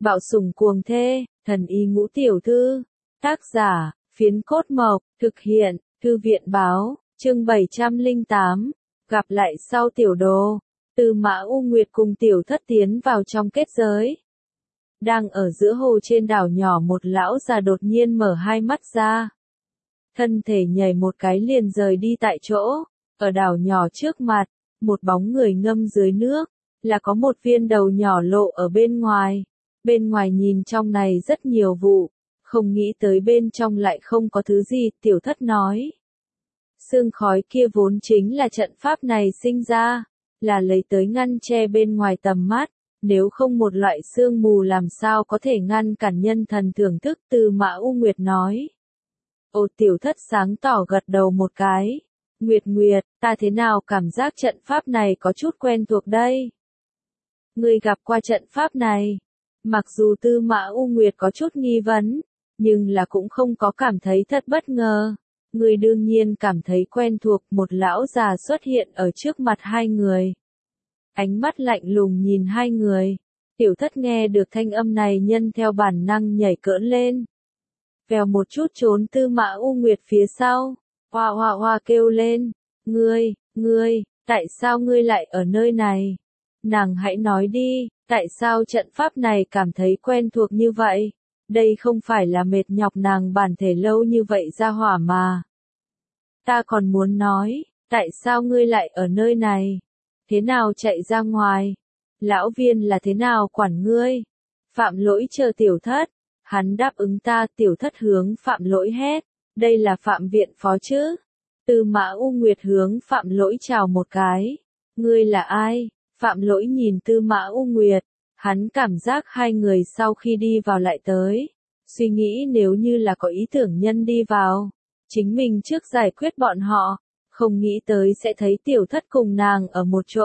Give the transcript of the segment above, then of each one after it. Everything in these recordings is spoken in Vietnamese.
Bạo sủng cuồng thê, thần y ngũ tiểu thư. Tác giả, Phiến Cốt Mộc, thực hiện, Thư viện báo, chương 708. Gặp lại sau tiểu đồ. Tư Mã U Nguyệt cùng tiểu thất tiến vào trong kết giới. Đang ở giữa hồ trên đảo nhỏ, một lão già đột nhiên mở hai mắt ra. Thân thể nhảy một cái liền rời đi tại chỗ. Ở đảo nhỏ trước mặt, một bóng người ngâm dưới nước, là có một viên đầu nhỏ lộ ở bên ngoài. Bên ngoài nhìn trong này rất nhiều vụ, không nghĩ tới bên trong lại không có thứ gì, tiểu thất nói. Sương khói kia vốn chính là trận pháp này sinh ra, là lấy tới ngăn che bên ngoài tầm mắt, nếu không một loại sương mù làm sao có thể ngăn cản nhân thần thưởng thức. Tư Mã U Nguyệt nói. Ô, tiểu thất sáng tỏ gật đầu một cái. Nguyệt, ta thế nào cảm giác trận pháp này có chút quen thuộc đây? Ngươi gặp qua trận pháp này? Mặc dù Tư Mã U Nguyệt có chút nghi vấn, nhưng là cũng không có cảm thấy thật bất ngờ. Ngươi đương nhiên cảm thấy quen thuộc. Một lão già xuất hiện ở trước mặt hai người. Ánh mắt lạnh lùng nhìn hai người. Tiểu thất nghe được thanh âm này nhân theo bản năng nhảy cỡn lên. Vèo một chút trốn Tư Mã U Nguyệt phía sau. Hoa hoa hoa kêu lên. Ngươi, tại sao ngươi lại ở nơi này? Nàng hãy nói đi, tại sao trận pháp này cảm thấy quen thuộc như vậy? Đây không phải là mệt nhọc nàng bản thể lâu như vậy ra hỏa mà. Ta còn muốn nói, tại sao ngươi lại ở nơi này? Thế nào chạy ra ngoài? Lão viên là thế nào quản ngươi? Phạm Lỗi chờ tiểu thất. Hắn đáp ứng ta. Tiểu thất hướng Phạm Lỗi hét. Đây là Phạm viện phó chứ? Tư Mã U Nguyệt hướng Phạm Lỗi chào một cái. Ngươi là ai? Phạm Lỗi nhìn Tư Mã U Nguyệt. Hắn cảm giác hai người sau khi đi vào lại tới. Suy nghĩ nếu như là có ý tưởng nhân đi vào. Chính mình trước giải quyết bọn họ. Không nghĩ tới sẽ thấy tiểu thất cùng nàng ở một chỗ.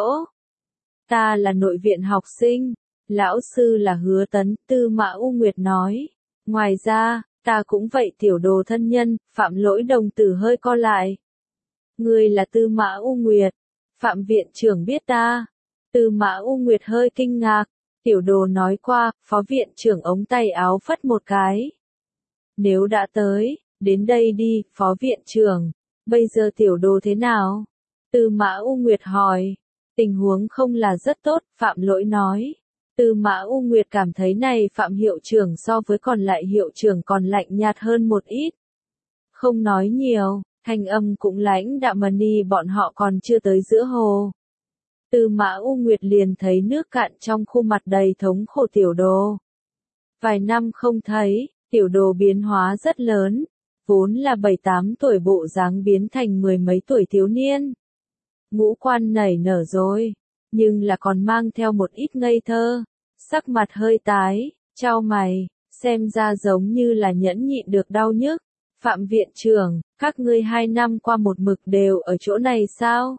Ta là nội viện học sinh. Lão sư là Hứa Tấn. Tư Mã U Nguyệt nói. Ngoài ra, ta cũng vậy. Tiểu đồ thân nhân. Phạm Lỗi đồng tử hơi co lại. Ngươi là Tư Mã U Nguyệt. Phạm viện trưởng biết ta. Tư Mã U Nguyệt hơi kinh ngạc. Tiểu đồ nói qua. Phó viện trưởng ống tay áo phất một cái. Nếu đã tới, đến đây đi. Phó viện trưởng. Bây giờ tiểu đồ thế nào? Tư Mã U Nguyệt hỏi. Tình huống không là rất tốt. Phạm Lỗi nói. Tư Mã U Nguyệt cảm thấy này Phạm hiệu trưởng so với còn lại hiệu trưởng còn lạnh nhạt hơn một ít. Không nói nhiều, thanh âm cũng lãnh đạm. Mani bọn họ còn chưa tới giữa hồ. Tư Mã U Nguyệt liền thấy nước cạn trong khu mặt đầy thống khổ tiểu đồ. Vài năm không thấy, tiểu đồ biến hóa rất lớn. Vốn là 7-8 tuổi bộ dáng biến thành mười mấy tuổi thiếu niên. Ngũ quan nảy nở rồi, nhưng là còn mang theo một ít ngây thơ. Sắc mặt hơi tái, chau mày, xem ra giống như là nhẫn nhịn được đau nhức. Phạm viện trưởng, các ngươi 2 năm qua một mực đều ở chỗ này sao?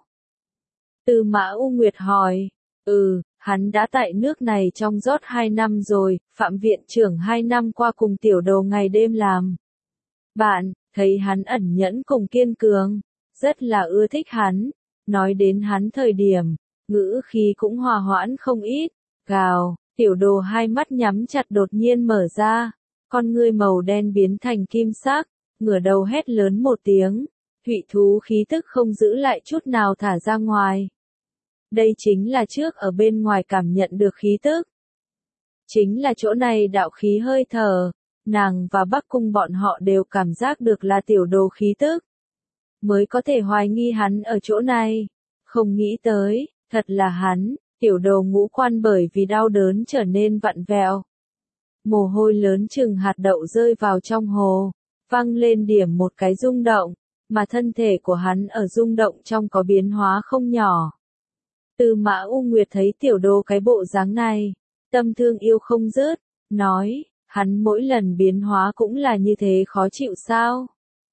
Tư Mã U Nguyệt hỏi. Hắn đã tại nước này trong rót 2 năm rồi. Phạm viện trưởng 2 năm qua cùng tiểu đồ ngày đêm làm. Bạn, thấy hắn ẩn nhẫn cùng kiên cường, rất là ưa thích hắn. Nói đến hắn thời điểm, ngữ khí cũng hòa hoãn không ít. Gào, tiểu đồ hai mắt nhắm chặt đột nhiên mở ra. Con ngươi màu đen biến thành kim sắc, ngửa đầu hét lớn một tiếng. Thủy thú khí tức không giữ lại chút nào thả ra ngoài. Đây chính là trước ở bên ngoài cảm nhận được khí tức. Chính là chỗ này đạo khí hơi thở. Nàng và Bắc Cung bọn họ đều cảm giác được là tiểu đồ khí tức. Mới có thể hoài nghi hắn ở chỗ này. Không nghĩ tới, thật là hắn. Tiểu đồ ngũ quan bởi vì đau đớn trở nên vặn vẹo. Mồ hôi lớn chừng hạt đậu rơi vào trong hồ. Văng lên điểm một cái rung động. Mà thân thể của hắn ở rung động trong có biến hóa không nhỏ. Tư Mã U Nguyệt thấy tiểu đồ cái bộ dáng này. Tâm thương yêu không dứt. Nói. Hắn mỗi lần biến hóa cũng là như thế khó chịu sao?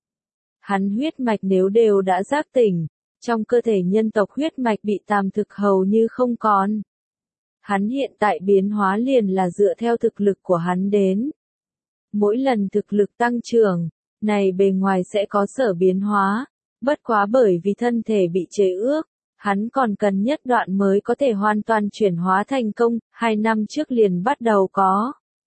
Hắn huyết mạch nếu đều đã giác tỉnh, trong cơ thể nhân tộc huyết mạch bị tàm thực hầu như không còn. Hắn hiện tại biến hóa liền là dựa theo thực lực của hắn đến. Mỗi lần thực lực tăng trưởng, này bề ngoài sẽ có sở biến hóa, bất quá bởi vì thân thể bị chế ước, hắn còn cần nhất đoạn mới có thể hoàn toàn chuyển hóa thành công. 2 năm trước liền bắt đầu có.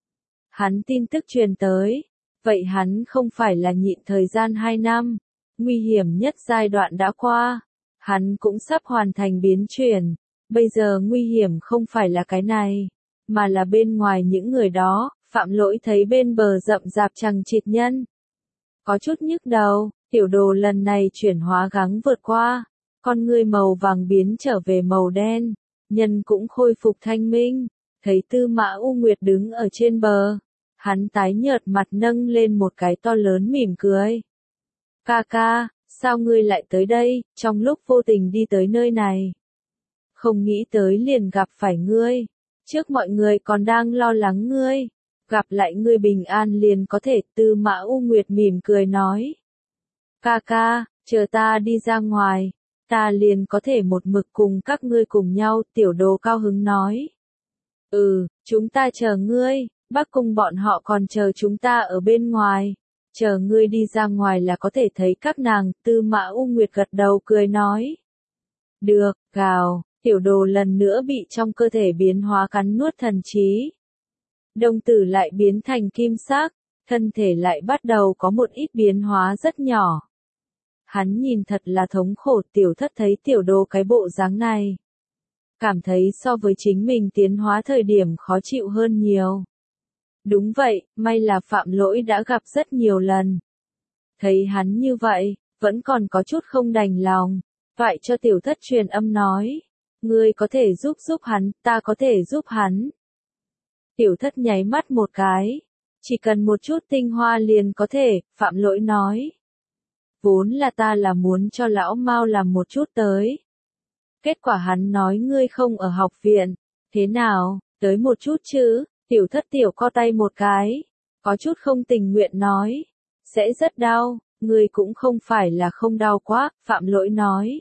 Hắn tin tức truyền tới. Vậy hắn không phải là nhịn thời gian 2 năm. Nguy hiểm nhất giai đoạn đã qua. Hắn cũng sắp hoàn thành biến chuyển. Bây giờ nguy hiểm không phải là cái này, mà là bên ngoài những người đó. Phạm Lỗi thấy bên bờ rậm rạp chằng chịt nhân. Có chút nhức đầu, tiểu đồ lần này chuyển hóa gắng vượt qua. Con ngươi màu vàng biến trở về màu đen. Nhân cũng khôi phục thanh minh. Thấy Tư Mã U Nguyệt đứng ở trên bờ. Hắn tái nhợt mặt nâng lên một cái to lớn mỉm cười. Ca ca, sao ngươi lại tới đây, trong lúc vô tình đi tới nơi này? Không nghĩ tới liền gặp phải ngươi. Trước mọi người còn đang lo lắng ngươi. Gặp lại ngươi bình an liền có thể. Tư Mã U Nguyệt mỉm cười nói. Ca ca, chờ ta đi ra ngoài. Ta liền có thể một mực cùng các ngươi cùng nhau. Tiểu đồ cao hứng nói. Chúng ta chờ ngươi. Bắc Cung bọn họ còn chờ chúng ta ở bên ngoài. Chờ ngươi đi ra ngoài là có thể thấy các nàng. Tư Mã U Nguyệt gật đầu cười nói. Được, gào, tiểu đồ lần nữa bị trong cơ thể biến hóa cắn nuốt thần trí. Đồng tử lại biến thành kim sắc, thân thể lại bắt đầu có một ít biến hóa rất nhỏ. Hắn nhìn thật là thống khổ. Tiểu Thất thấy tiểu đồ cái bộ dáng này. Cảm thấy so với chính mình tiến hóa thời điểm khó chịu hơn nhiều. Đúng vậy, may là Phạm Lỗi đã gặp rất nhiều lần. Thấy hắn như vậy, vẫn còn có chút không đành lòng. Vậy cho Tiểu Thất truyền âm nói. Ngươi có thể giúp hắn, ta có thể giúp hắn. Tiểu Thất nháy mắt một cái. Chỉ cần một chút tinh hoa liền có thể, Phạm Lỗi nói. Vốn là ta là muốn cho lão Mao làm một chút tới. Kết quả hắn nói ngươi không ở học viện. Thế nào, tới một chút chứ? Tiểu Thất tiểu co tay một cái. Có chút không tình nguyện nói. Sẽ rất đau, ngươi cũng không phải là không đau quá, Phạm Lỗi nói.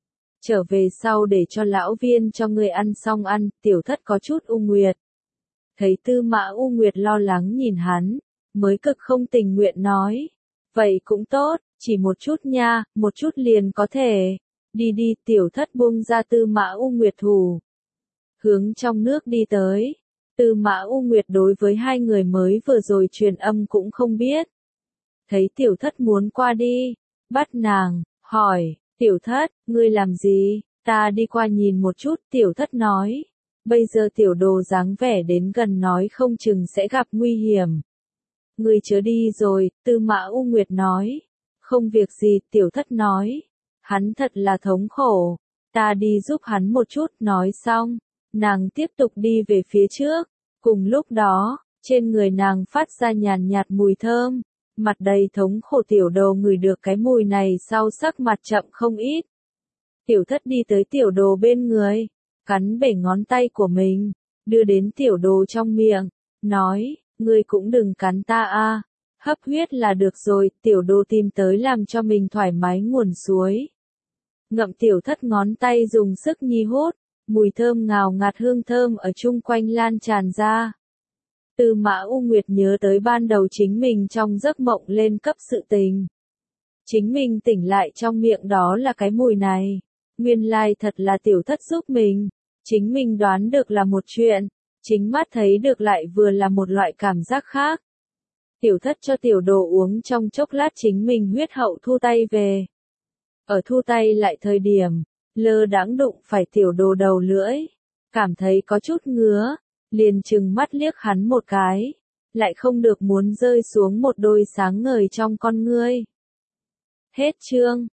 Trở về sau để cho lão viên cho ngươi ăn xong ăn. Tiểu Thất có chút U Nguyệt. Thấy Tư Mã U Nguyệt lo lắng nhìn hắn, mới cực không tình nguyện nói. Vậy cũng tốt, chỉ một chút nha, một chút liền có thể. Đi đi. Tiểu Thất buông ra Tư Mã U Nguyệt thủ. Hướng trong nước đi tới. Tư Mã U Nguyệt đối với hai người mới vừa rồi truyền âm cũng không biết. Thấy Tiểu Thất muốn qua đi, bắt nàng, hỏi, Tiểu Thất, ngươi làm gì? Ta đi qua nhìn một chút. Tiểu Thất nói. Bây giờ tiểu đồ dáng vẻ đến gần nói không chừng sẽ gặp nguy hiểm. Ngươi chớ đi rồi, Tư Mã U Nguyệt nói. Không việc gì, Tiểu Thất nói. Hắn thật là thống khổ. Ta đi giúp hắn một chút. Nói xong, nàng tiếp tục đi về phía trước. Cùng lúc đó, trên người nàng phát ra nhàn nhạt mùi thơm. Mặt đầy thống khổ tiểu đồ ngửi được cái mùi này sau sắc mặt chậm không ít. Tiểu Thất đi tới tiểu đồ bên người. Cắn bể ngón tay của mình. Đưa đến tiểu đồ trong miệng. Nói, ngươi cũng đừng cắn ta a. Hấp huyết là được rồi. Tiểu đồ tìm tới làm cho mình thoải mái nguồn suối. Ngậm Tiểu Thất ngón tay dùng sức nhi hút. Mùi thơm ngào ngạt hương thơm ở chung quanh lan tràn ra. Tư Mã U Nguyệt nhớ tới ban đầu chính mình trong giấc mộng lên cấp sự tình. Chính mình tỉnh lại trong miệng đó là cái mùi này. Nguyên lai thật là Tiểu Thất giúp mình. Chính mình đoán được là một chuyện. Chính mắt thấy được lại vừa là một loại cảm giác khác. Tiểu Thất cho tiểu đồ uống trong chốc lát chính mình huyết hậu thu tay về. Ở thu tay lại thời điểm, lơ đãng đụng phải tiểu đồ đầu lưỡi. Cảm thấy có chút ngứa, liền trừng mắt liếc hắn một cái. Lại không được muốn rơi xuống một đôi sáng ngời trong con ngươi. Hết chương.